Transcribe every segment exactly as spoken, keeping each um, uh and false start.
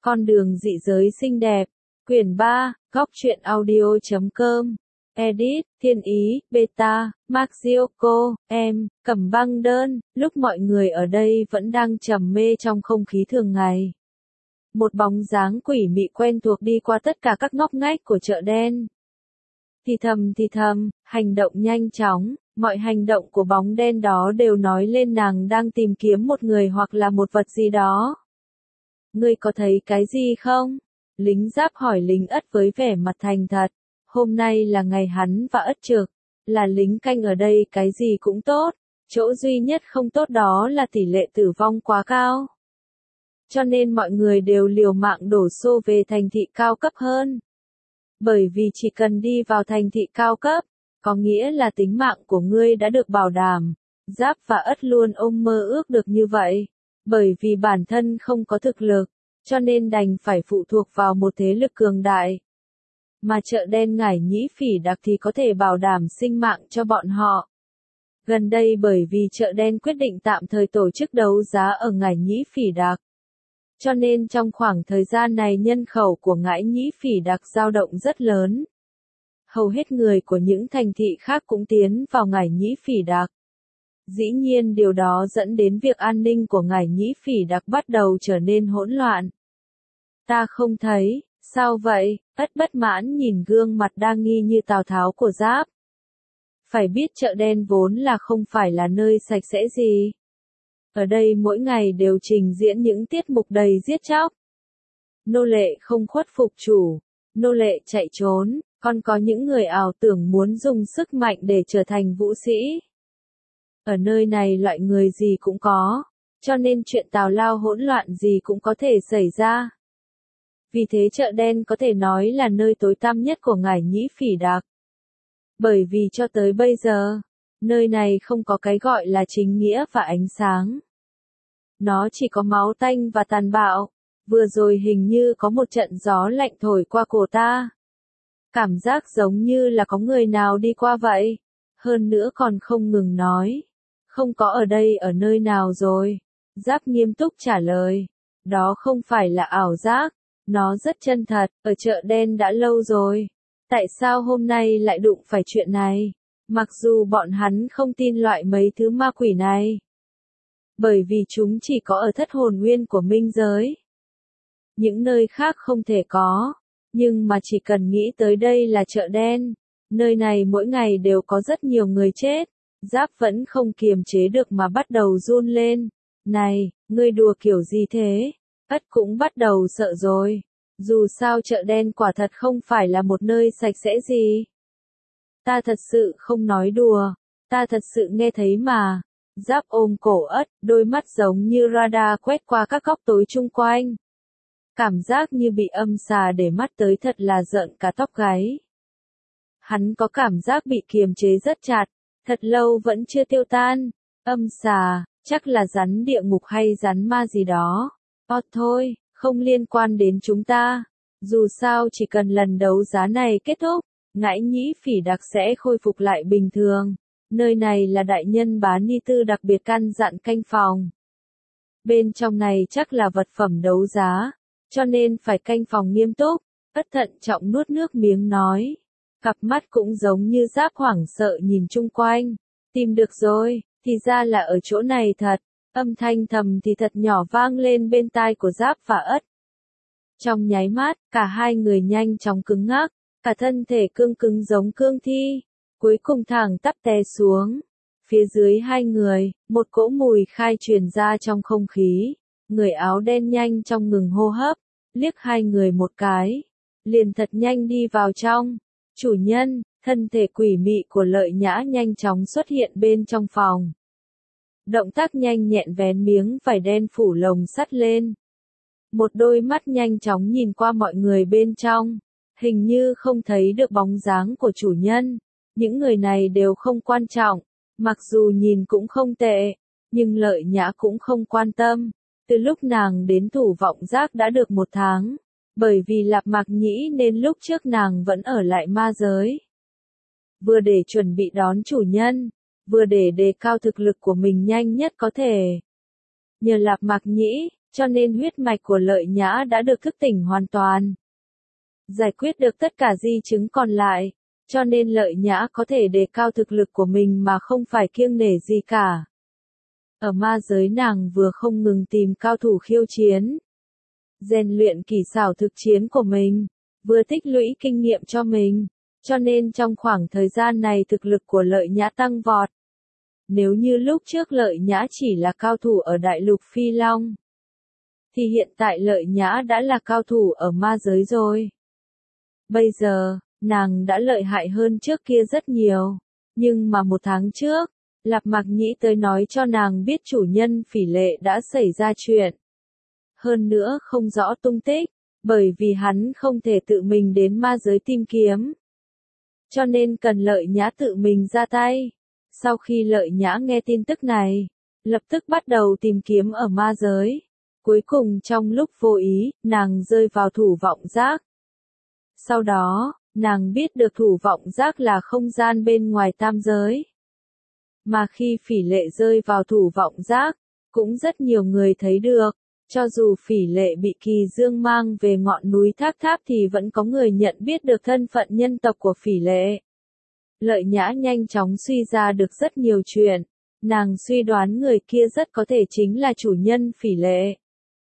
Con đường dị giới xinh đẹp. Quyển ba, góc truyện audio chấm com. Edit, Thiên Ý, Beta, Maxioko, em, Cẩm Băng Đơn. Lúc mọi người ở đây vẫn đang trầm mê trong không khí thường ngày. Một bóng dáng quỷ mị quen thuộc đi qua tất cả các ngóc ngách của chợ đen. Thì thầm thì thầm, hành động nhanh chóng, mọi hành động của bóng đen đó đều nói lên nàng đang tìm kiếm một người hoặc là một vật gì đó. Ngươi có thấy cái gì không? Lính giáp hỏi lính Ất với vẻ mặt thành thật. Hôm nay là ngày hắn và Ất trực. Là lính canh ở đây cái gì cũng tốt. Chỗ duy nhất không tốt đó là tỷ lệ tử vong quá cao. Cho nên mọi người đều liều mạng đổ xô về thành thị cao cấp hơn. Bởi vì chỉ cần đi vào thành thị cao cấp, có nghĩa là tính mạng của ngươi đã được bảo đảm. Giáp và Ất luôn ôm mơ ước được như vậy. Bởi vì bản thân không có thực lực, cho nên đành phải phụ thuộc vào một thế lực cường đại. Mà chợ đen Ngải Nhĩ Phỉ Đặc thì có thể bảo đảm sinh mạng cho bọn họ. Gần đây bởi vì chợ đen quyết định tạm thời tổ chức đấu giá ở Ngải Nhĩ Phỉ Đặc. Cho nên trong khoảng thời gian này nhân khẩu của Ngải Nhĩ Phỉ Đặc dao động rất lớn. Hầu hết người của những thành thị khác cũng tiến vào Ngải Nhĩ Phỉ Đặc. Dĩ nhiên điều đó dẫn đến việc an ninh của Ngải Nhĩ Phỉ Đặc bắt đầu trở nên hỗn loạn. Ta không thấy, sao vậy? Ất bất mãn nhìn gương mặt đa nghi như Tào Tháo của Giáp. Phải biết chợ đen vốn là không phải là nơi sạch sẽ gì. Ở đây mỗi ngày đều trình diễn những tiết mục đầy giết chóc. Nô lệ không khuất phục chủ, nô lệ chạy trốn, còn có những người ảo tưởng muốn dùng sức mạnh để trở thành vũ sĩ. Ở nơi này loại người gì cũng có, cho nên chuyện tào lao hỗn loạn gì cũng có thể xảy ra. Vì thế chợ đen có thể nói là nơi tối tăm nhất của Ngải Nhĩ Phỉ Đặc. Bởi vì cho tới bây giờ, nơi này không có cái gọi là chính nghĩa và ánh sáng. Nó chỉ có máu tanh và tàn bạo. Vừa rồi hình như có một trận gió lạnh thổi qua cổ ta. Cảm giác giống như là có người nào đi qua vậy. Hơn nữa còn không ngừng nói. Không có ở đây ở nơi nào rồi. Giáp nghiêm túc trả lời. Đó không phải là ảo giác. Nó rất chân thật, ở chợ đen đã lâu rồi. Tại sao hôm nay lại đụng phải chuyện này? Mặc dù bọn hắn không tin loại mấy thứ ma quỷ này. Bởi vì chúng chỉ có ở thất hồn nguyên của minh giới. Những nơi khác không thể có. Nhưng mà chỉ cần nghĩ tới đây là chợ đen. Nơi này mỗi ngày đều có rất nhiều người chết. Giáp vẫn không kiềm chế được mà bắt đầu run lên. Này, ngươi đùa kiểu gì thế? Ất cũng bắt đầu sợ rồi. Dù sao chợ đen quả thật không phải là một nơi sạch sẽ gì. Ta thật sự không nói đùa. Ta thật sự nghe thấy mà. Giáp ôm cổ Ất, đôi mắt giống như radar quét qua các góc tối chung quanh. Cảm giác như bị âm xà để mắt tới thật là rợn cả tóc gáy. Hắn có cảm giác bị kiềm chế rất chặt, thật lâu vẫn chưa tiêu tan. Âm xà, chắc là rắn địa ngục hay rắn ma gì đó. Ồ thôi, không liên quan đến chúng ta. Dù sao chỉ cần lần đấu giá này kết thúc, Ngải Nhĩ Phỉ Đặc sẽ khôi phục lại bình thường. Nơi này là đại nhân Bá Ni Tư đặc biệt căn dặn canh phòng. Bên trong này chắc là vật phẩm đấu giá, cho nên phải canh phòng nghiêm túc. Ất thận trọng nuốt nước miếng nói. Cặp mắt cũng giống như Giáp hoảng sợ nhìn chung quanh. Tìm được rồi, thì ra là ở chỗ này thật. Âm thanh thầm thì thật nhỏ vang lên bên tai của Giáp và Ất. Trong nháy mắt, cả hai người nhanh chóng cứng ngắc, cả thân thể cương cứng giống cương thi, cuối cùng thẳng tắp té xuống. Phía dưới hai người, một cỗ mùi khai truyền ra trong không khí, người áo đen nhanh chóng ngừng hô hấp, liếc hai người một cái, liền thật nhanh đi vào trong. Chủ nhân, thân thể quỷ mị của Lợi Nhã nhanh chóng xuất hiện bên trong phòng. Động tác nhanh nhẹn vén miếng vải đen phủ lồng sắt lên. Một đôi mắt nhanh chóng nhìn qua mọi người bên trong. Hình như không thấy được bóng dáng của chủ nhân. Những người này đều không quan trọng. Mặc dù nhìn cũng không tệ. Nhưng Lợi Nhã cũng không quan tâm. Từ lúc nàng đến Thủ Vọng Giác đã được một tháng. Bởi vì Lạp Mạc Nhĩ nên lúc trước nàng vẫn ở lại ma giới. Vừa để chuẩn bị đón chủ nhân. Vừa để đề cao thực lực của mình nhanh nhất có thể. Nhờ Lạp Mạc Nhĩ, cho nên huyết mạch của Lợi Nhã đã được thức tỉnh hoàn toàn. Giải quyết được tất cả di chứng còn lại, cho nên Lợi Nhã có thể đề cao thực lực của mình mà không phải kiêng nể gì cả. Ở ma giới nàng vừa không ngừng tìm cao thủ khiêu chiến, rèn luyện kỹ xảo thực chiến của mình, vừa tích lũy kinh nghiệm cho mình, cho nên trong khoảng thời gian này thực lực của Lợi Nhã tăng vọt. Nếu như lúc trước Lợi Nhã chỉ là cao thủ ở đại lục Phi Long, thì hiện tại Lợi Nhã đã là cao thủ ở ma giới rồi. Bây giờ, nàng đã lợi hại hơn trước kia rất nhiều, nhưng mà một tháng trước, Lạp Mạc Nhĩ tới nói cho nàng biết chủ nhân Phỉ Lệ đã xảy ra chuyện. Hơn nữa không rõ tung tích, bởi vì hắn không thể tự mình đến ma giới tìm kiếm. Cho nên cần Lợi Nhã tự mình ra tay. Sau khi Lợi Nhã nghe tin tức này, lập tức bắt đầu tìm kiếm ở ma giới. Cuối cùng trong lúc vô ý, nàng rơi vào thủ vọng giác. Sau đó, nàng biết được thủ vọng giác là không gian bên ngoài tam giới. Mà khi Phỉ Lệ rơi vào thủ vọng giác, cũng rất nhiều người thấy được, cho dù Phỉ Lệ bị Kỳ Dương mang về ngọn núi Thác Tháp thì vẫn có người nhận biết được thân phận nhân tộc của Phỉ Lệ. Lợi Nhã nhanh chóng suy ra được rất nhiều chuyện, nàng suy đoán người kia rất có thể chính là chủ nhân Phỉ Lệ.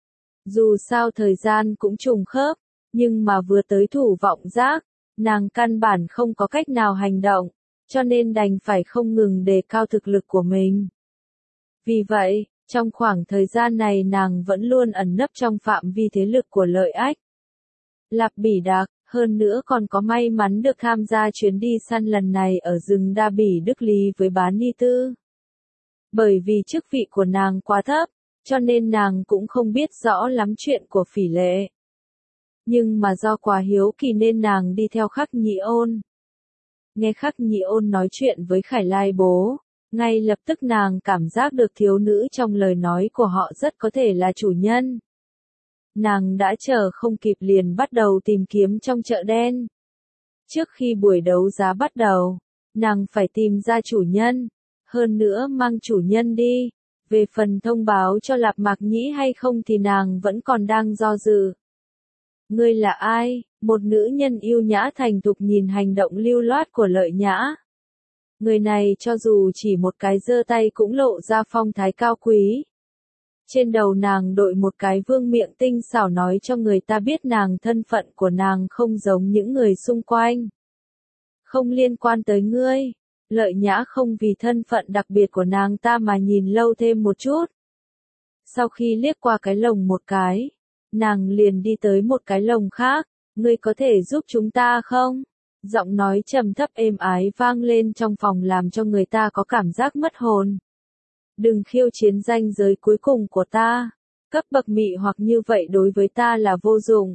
Dù sao thời gian cũng trùng khớp, nhưng mà vừa tới thủ vọng giác, nàng căn bản không có cách nào hành động, cho nên đành phải không ngừng đề cao thực lực của mình. Vì vậy, trong khoảng thời gian này nàng vẫn luôn ẩn nấp trong phạm vi thế lực của Lợi Ách. Lạp Bỉ Đạc, hơn nữa còn có may mắn được tham gia chuyến đi săn lần này ở rừng Đa Bỉ Đức Lý với Bán Ni Tư. Bởi vì chức vị của nàng quá thấp, cho nên nàng cũng không biết rõ lắm chuyện của Phỉ Lệ. Nhưng mà do quá hiếu kỳ nên nàng đi theo Khắc Nhĩ Ôn. Nghe Khắc Nhĩ Ôn nói chuyện với Khải Lai bố, ngay lập tức nàng cảm giác được thiếu nữ trong lời nói của họ rất có thể là chủ nhân. Nàng đã chờ không kịp liền bắt đầu tìm kiếm trong chợ đen. Trước khi buổi đấu giá bắt đầu, nàng phải tìm ra chủ nhân, hơn nữa mang chủ nhân đi. Về phần thông báo cho Lạp Mạc Nhĩ hay không thì nàng vẫn còn đang do dự. Ngươi là ai? Một nữ nhân yêu nhã thành thục nhìn hành động lưu loát của Lợi Nhã. Người này cho dù chỉ một cái giơ tay cũng lộ ra phong thái cao quý. Trên đầu nàng đội một cái vương miệng tinh xảo nói cho người ta biết nàng thân phận của nàng không giống những người xung quanh. Không liên quan tới ngươi. Lợi Nhã không vì thân phận đặc biệt của nàng ta mà nhìn lâu thêm một chút. Sau khi liếc qua cái lồng một cái, nàng liền đi tới một cái lồng khác. Ngươi có thể giúp chúng ta không? Giọng nói trầm thấp êm ái vang lên trong phòng làm cho người ta có cảm giác mất hồn. Đừng khiêu chiến ranh giới cuối cùng của ta. Cấp bậc mị hoặc như vậy đối với ta là vô dụng.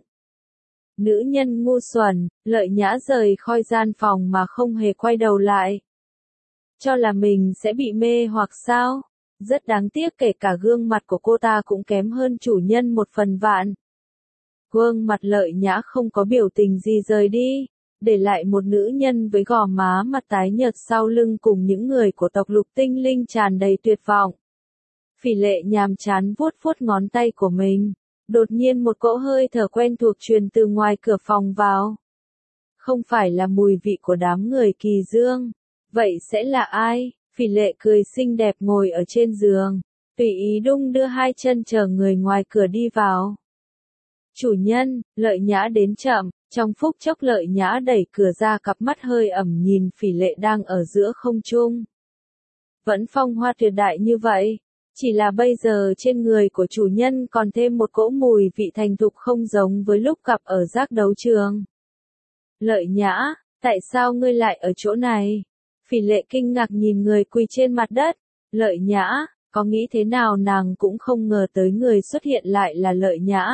Nữ nhân ngu xuẩn, Lợi Nhã rời khỏi gian phòng mà không hề quay đầu lại. Cho là mình sẽ bị mê hoặc sao? Rất đáng tiếc kể cả gương mặt của cô ta cũng kém hơn chủ nhân một phần vạn. Gương mặt Lợi Nhã không có biểu tình gì rời đi, để lại một nữ nhân với gò má mặt tái nhợt sau lưng cùng những người của tộc Lục Tinh Linh tràn đầy tuyệt vọng. Phỉ Lệ nhàm chán vuốt vuốt ngón tay của mình, đột nhiên một cỗ hơi thở quen thuộc truyền từ ngoài cửa phòng vào. Không phải là mùi vị của đám người Kỳ Dương. Vậy sẽ là ai? Phỉ Lệ cười xinh đẹp ngồi ở trên giường, tùy ý đung đưa hai chân chờ người ngoài cửa đi vào. Chủ nhân, Lợi Nhã đến chậm, trong phút chốc Lợi Nhã đẩy cửa ra cặp mắt hơi ẩm nhìn Phỉ Lệ đang ở giữa không trung. Vẫn phong hoa tuyệt đại như vậy, chỉ là bây giờ trên người của chủ nhân còn thêm một cỗ mùi vị thành thục không giống với lúc gặp ở giác đấu trường. Lợi Nhã, tại sao ngươi lại ở chỗ này? Phỉ Lệ kinh ngạc nhìn người quỳ trên mặt đất. Lợi Nhã, có nghĩ thế nào nàng cũng không ngờ tới người xuất hiện lại là Lợi Nhã.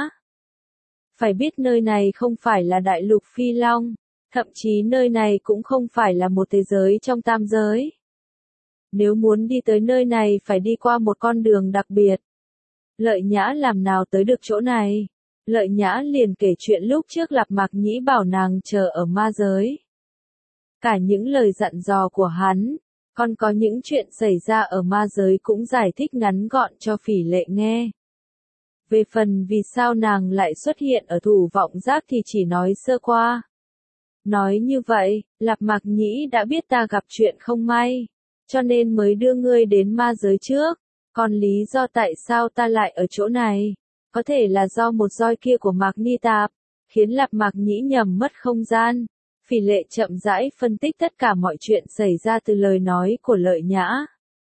Phải biết nơi này không phải là đại lục Phi Long, thậm chí nơi này cũng không phải là một thế giới trong tam giới. Nếu muốn đi tới nơi này phải đi qua một con đường đặc biệt. Lợi Nhã làm nào tới được chỗ này? Lợi Nhã liền kể chuyện lúc trước Lạp Mạc Nhĩ bảo nàng chờ ở ma giới. Cả những lời dặn dò của hắn, còn có những chuyện xảy ra ở ma giới cũng giải thích ngắn gọn cho Phỉ Lệ nghe. Về phần vì sao nàng lại xuất hiện ở Thủ Vọng Giác thì chỉ nói sơ qua. Nói như vậy, Lạp Mạc Nhĩ đã biết ta gặp chuyện không may, cho nên mới đưa ngươi đến ma giới trước. Còn lý do tại sao ta lại ở chỗ này, có thể là do một roi kia của Mạc Ni Tạp, khiến Lạp Mạc Nhĩ nhầm mất không gian. Phỉ Lệ chậm rãi phân tích tất cả mọi chuyện xảy ra từ lời nói của Lợi Nhã.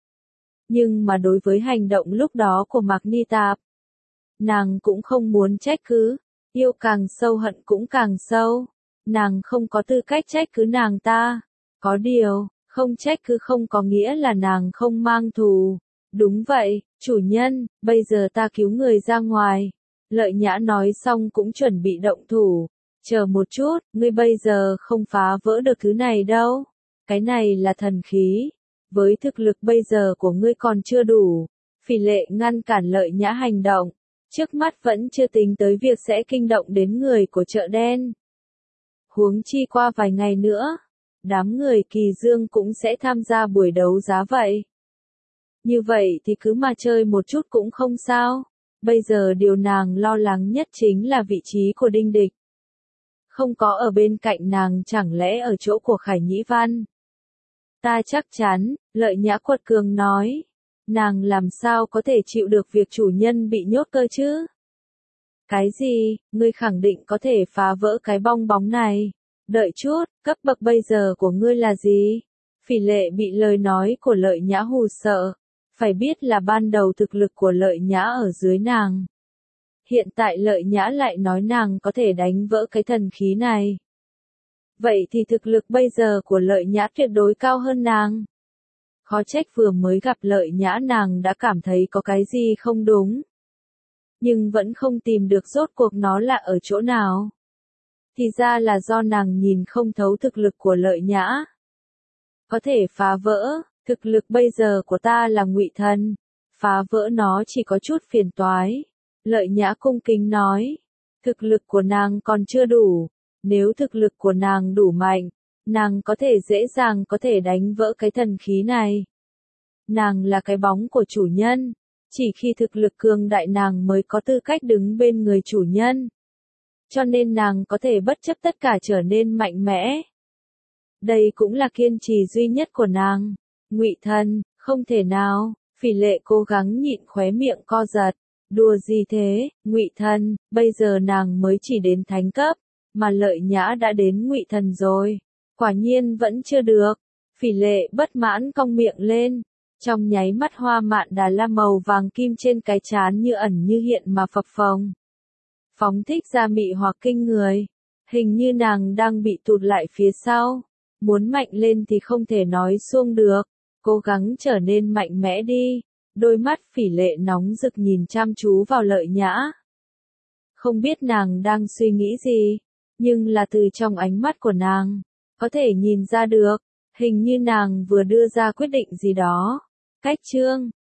Nhưng mà đối với hành động lúc đó của Mạc Ni Tạp, nàng cũng không muốn trách cứ, yêu càng sâu hận cũng càng sâu. Nàng không có tư cách trách cứ nàng ta. Có điều, không trách cứ không có nghĩa là nàng không mang thù. Đúng vậy, chủ nhân, bây giờ ta cứu người ra ngoài. Lợi Nhã nói xong cũng chuẩn bị động thủ. Chờ một chút, ngươi bây giờ không phá vỡ được thứ này đâu. Cái này là thần khí. Với thực lực bây giờ của ngươi còn chưa đủ. Phỉ Lệ ngăn cản Lợi Nhã hành động. Trước mắt vẫn chưa tính tới việc sẽ kinh động đến người của chợ đen. Huống chi qua vài ngày nữa, đám người Kỳ Dương cũng sẽ tham gia buổi đấu giá vậy. Như vậy thì cứ mà chơi một chút cũng không sao. Bây giờ điều nàng lo lắng nhất chính là vị trí của Đinh Địch. Không có ở bên cạnh nàng chẳng lẽ ở chỗ của Khải Nhĩ Văn. Ta chắc chắn, Lợi Nhã quật cường nói. Nàng làm sao có thể chịu được việc chủ nhân bị nhốt cơ chứ? Cái gì, ngươi khẳng định có thể phá vỡ cái bong bóng này? Đợi chút, cấp bậc bây giờ của ngươi là gì? Phỉ Lệ bị lời nói của Lợi Nhã hù sợ. Phải biết là ban đầu thực lực của Lợi Nhã ở dưới nàng. Hiện tại Lợi Nhã lại nói nàng có thể đánh vỡ cái thần khí này. Vậy thì thực lực bây giờ của Lợi Nhã tuyệt đối cao hơn nàng. Khó trách vừa mới gặp Lợi Nhã nàng đã cảm thấy có cái gì không đúng. Nhưng vẫn không tìm được rốt cuộc nó là ở chỗ nào. Thì ra là do nàng nhìn không thấu thực lực của Lợi Nhã. Có thể phá vỡ, thực lực bây giờ của ta là Ngụy Thần. Phá vỡ nó chỉ có chút phiền toái. Lợi Nhã cung kính nói. Thực lực của nàng còn chưa đủ. Nếu thực lực của nàng đủ mạnh, nàng có thể dễ dàng có thể đánh vỡ cái thần khí này. Nàng là cái bóng của chủ nhân. Chỉ khi thực lực cường đại nàng mới có tư cách đứng bên người chủ nhân. Cho nên nàng có thể bất chấp tất cả trở nên mạnh mẽ. Đây cũng là kiên trì duy nhất của nàng. Ngụy Thần, không thể nào. Phỉ Lệ cố gắng nhịn khóe miệng co giật. Đùa gì thế, Ngụy Thần, bây giờ nàng mới chỉ đến thánh cấp, mà Lợi Nhã đã đến Ngụy Thần rồi. Quả nhiên vẫn chưa được. Phỉ Lệ bất mãn cong miệng lên. Trong nháy mắt hoa mạn đà la màu vàng kim trên cái trán như ẩn như hiện mà phập phồng. Phóng thích ra mị hoặc kinh người. Hình như nàng đang bị tụt lại phía sau. Muốn mạnh lên thì không thể nói xuông được. Cố gắng trở nên mạnh mẽ đi. Đôi mắt Phỉ Lệ nóng rực nhìn chăm chú vào Lợi Nhã. Không biết nàng đang suy nghĩ gì. Nhưng là từ trong ánh mắt của nàng. Có thể nhìn ra được. Hình như nàng vừa đưa ra quyết định gì đó. Cách chương